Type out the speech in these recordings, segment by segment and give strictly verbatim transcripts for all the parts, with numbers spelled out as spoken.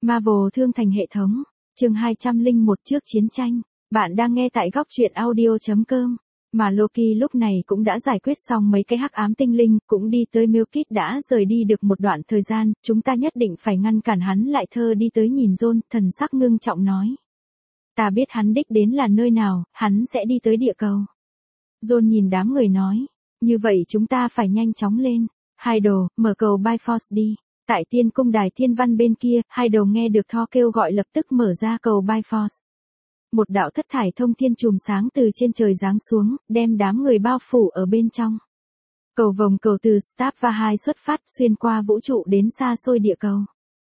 Marvel thương thành hệ thống. Chương hai trăm lẻ một trước chiến tranh. Bạn đang nghe tại góc truyện audio chấm com. Mà Loki lúc này cũng đã giải quyết xong mấy cái hắc ám tinh linh, cũng đi tới Milkit đã rời đi được một đoạn thời gian, chúng ta nhất định phải ngăn cản hắn lại. Thơ đi tới nhìn John, thần sắc ngưng trọng nói. Ta biết hắn đích đến là nơi nào, hắn sẽ đi tới địa cầu. John nhìn đám người nói. Như vậy chúng ta phải nhanh chóng lên. Hai đồ, mở cầu Bifrost đi. Tại tiên cung đài thiên văn bên kia, hai đầu nghe được Thor kêu gọi lập tức mở ra cầu Bifrost. Một đạo thất thải thông thiên chùm sáng từ trên trời giáng xuống, đem đám người bao phủ ở bên trong. Cầu vòng cầu từ Stapva xuất phát xuyên qua vũ trụ đến xa xôi địa cầu.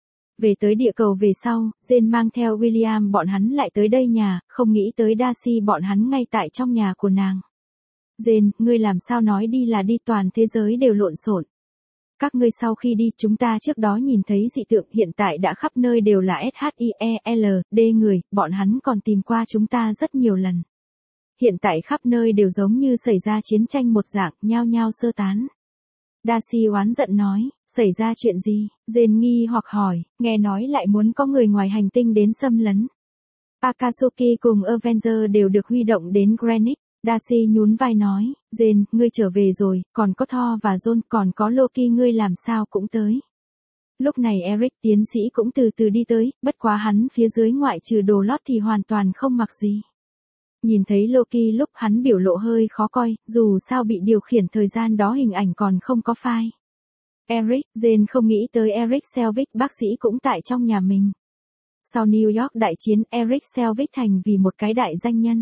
Về tới địa cầu về sau, Jane mang theo William bọn hắn lại tới đây nhà, không nghĩ tới Darcy bọn hắn ngay tại trong nhà của nàng. Jane, ngươi làm sao nói đi là đi, toàn thế giới đều lộn xộn. Các ngươi sau khi đi, chúng ta trước đó nhìn thấy dị tượng, hiện tại đã khắp nơi đều là S H I E L D người, bọn hắn còn tìm qua chúng ta rất nhiều lần. Hiện tại khắp nơi đều giống như xảy ra chiến tranh một dạng, nhao nhao sơ tán. Darcy oán giận nói, xảy ra chuyện gì? Jane nghi hoặc hỏi, nghe nói lại muốn có người ngoài hành tinh đến xâm lấn. Akatsuki cùng Avenger đều được huy động đến Greenwich. Darcy nhún vai nói, Jane, ngươi trở về rồi, còn có Thor và John, còn có Loki, ngươi làm sao cũng tới. Lúc này Eric tiến sĩ cũng từ từ đi tới, bất quá hắn phía dưới ngoại trừ đồ lót thì hoàn toàn không mặc gì. Nhìn thấy Loki lúc hắn biểu lộ hơi khó coi, dù sao bị điều khiển thời gian đó hình ảnh còn không có file. Eric, Jane không nghĩ tới Eric Selvig bác sĩ cũng tại trong nhà mình. Sau New York đại chiến, Eric Selvig thành vì một cái đại danh nhân.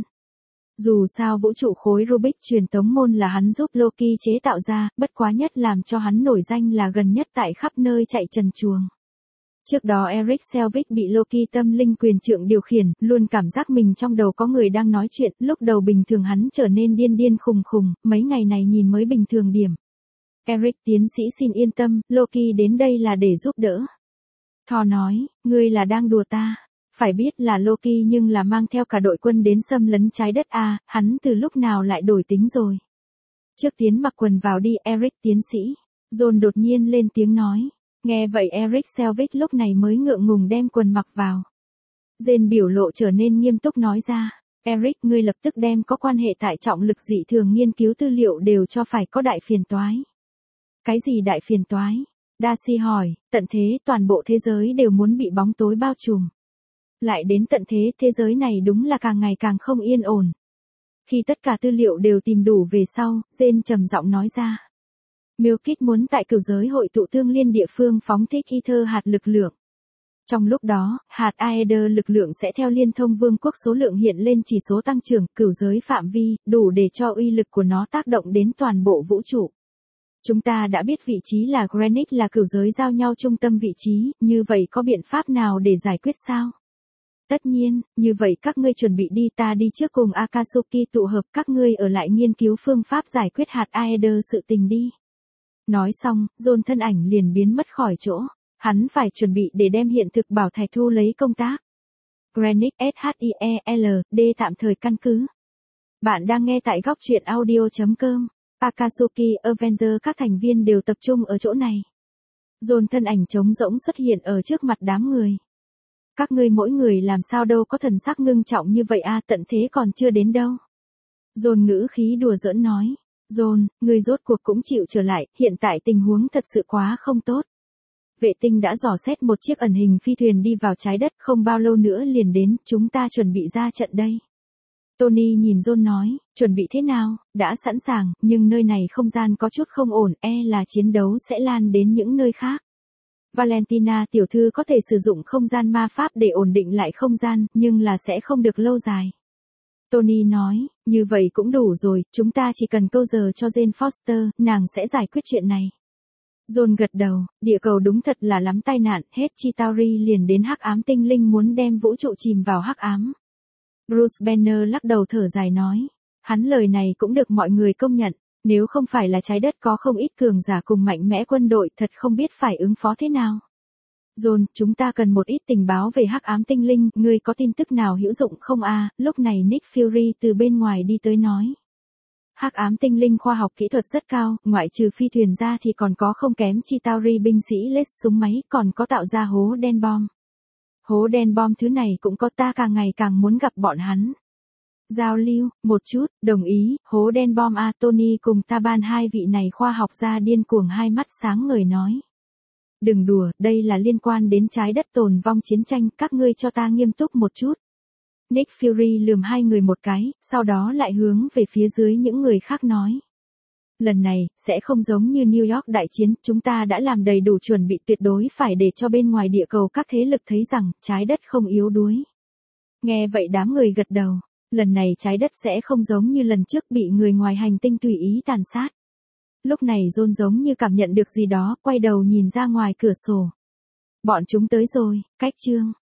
Dù sao vũ trụ khối Rubik truyền tống môn là hắn giúp Loki chế tạo ra, bất quá nhất làm cho hắn nổi danh là gần nhất tại khắp nơi chạy trần truồng. Trước đó Eric Selvig bị Loki tâm linh quyền trượng điều khiển, luôn cảm giác mình trong đầu có người đang nói chuyện, lúc đầu bình thường hắn trở nên điên điên khùng khùng, mấy ngày này nhìn mới bình thường điểm. Eric tiến sĩ xin yên tâm, Loki đến đây là để giúp đỡ. Thor nói, ngươi là đang đùa ta. Phải biết là Loki nhưng là mang theo cả đội quân đến xâm lấn trái đất a, à, hắn từ lúc nào lại đổi tính rồi. Trước tiến mặc quần vào đi, Eric tiến sĩ. John đột nhiên lên tiếng nói. Nghe vậy Eric Selvig lúc này mới ngượng ngùng đem quần mặc vào. Jane biểu lộ trở nên nghiêm túc nói ra. Eric, ngươi lập tức đem có quan hệ tại trọng lực dị thường nghiên cứu tư liệu đều cho phải có đại phiền toái. Cái gì đại phiền toái? Darcy hỏi, tận thế toàn bộ thế giới đều muốn bị bóng tối bao trùm. Lại đến tận thế, thế giới này đúng là càng ngày càng không yên ổn. Khi tất cả tư liệu đều tìm đủ về sau, Jane trầm giọng nói ra. Milkit muốn tại cửu giới hội tụ thương liên địa phương phóng thích ether hạt lực lượng. Trong lúc đó, hạt Aether lực lượng sẽ theo liên thông vương quốc số lượng hiện lên chỉ số tăng trưởng, cửu giới phạm vi, đủ để cho uy lực của nó tác động đến toàn bộ vũ trụ. Chúng ta đã biết vị trí là Greenwich là cửu giới giao nhau trung tâm vị trí, như vậy có biện pháp nào để giải quyết sao? Tất nhiên, như vậy các ngươi chuẩn bị đi, ta đi trước cùng Akatsuki tụ hợp, các ngươi ở lại nghiên cứu phương pháp giải quyết hạt Aether sự tình đi. Nói xong, John thân ảnh liền biến mất khỏi chỗ. Hắn phải chuẩn bị để đem hiện thực bảo thạch thu lấy công tác. Greenwich S H I E L D tạm thời căn cứ. Bạn đang nghe tại góc truyện audio chấm com. Akatsuki, Avenger các thành viên đều tập trung ở chỗ này. John thân ảnh trống rỗng xuất hiện ở trước mặt đám người. Các ngươi mỗi người làm sao đâu có thần sắc ngưng trọng như vậy a, à, tận thế còn chưa đến đâu. John ngữ khí đùa giỡn nói. John, ngươi rốt cuộc cũng chịu trở lại, hiện tại tình huống thật sự quá không tốt. Vệ tinh đã dò xét một chiếc ẩn hình phi thuyền đi vào trái đất, không bao lâu nữa liền đến, chúng ta chuẩn bị ra trận đây. Tony nhìn John nói, chuẩn bị thế nào? Đã sẵn sàng, nhưng nơi này không gian có chút không ổn, e là chiến đấu sẽ lan đến những nơi khác. Valentina tiểu thư có thể sử dụng không gian ma pháp để ổn định lại không gian, nhưng là sẽ không được lâu dài. Tony nói, như vậy cũng đủ rồi, chúng ta chỉ cần câu giờ cho Jane Foster, nàng sẽ giải quyết chuyện này. John gật đầu, địa cầu đúng thật là lắm tai nạn, hết Chitauri liền đến hắc ám tinh linh muốn đem vũ trụ chìm vào hắc ám. Bruce Banner lắc đầu thở dài nói, hắn lời này cũng được mọi người công nhận, nếu không phải là trái đất có không ít cường giả cùng mạnh mẽ quân đội, thật không biết phải ứng phó thế nào. John, chúng ta cần một ít tình báo về hắc ám tinh linh, ngươi có tin tức nào hữu dụng không a? À? Lúc này Nick Fury từ bên ngoài đi tới nói. Hắc ám tinh linh khoa học kỹ thuật rất cao, ngoại trừ phi thuyền ra thì còn có không kém Chitauri binh sĩ lết súng máy, còn có tạo ra hố đen bom. Hố đen bom thứ này cũng có, ta càng ngày càng muốn gặp bọn hắn. Giao lưu, một chút, đồng ý, hố đen bom a Tony cùng Taban hai vị này khoa học gia điên cuồng hai mắt sáng ngời nói. Đừng đùa, đây là liên quan đến trái đất tồn vong chiến tranh, các ngươi cho ta nghiêm túc một chút. Nick Fury lườm hai người một cái, sau đó lại hướng về phía dưới những người khác nói. Lần này, sẽ không giống như New York đại chiến, chúng ta đã làm đầy đủ chuẩn bị tuyệt đối phải để cho bên ngoài địa cầu các thế lực thấy rằng, trái đất không yếu đuối. Nghe vậy đám người gật đầu, lần này trái đất sẽ không giống như lần trước bị người ngoài hành tinh tùy ý tàn sát. Lúc này John giống như cảm nhận được gì đó, quay đầu nhìn ra ngoài cửa sổ. Bọn chúng tới rồi, cách chương.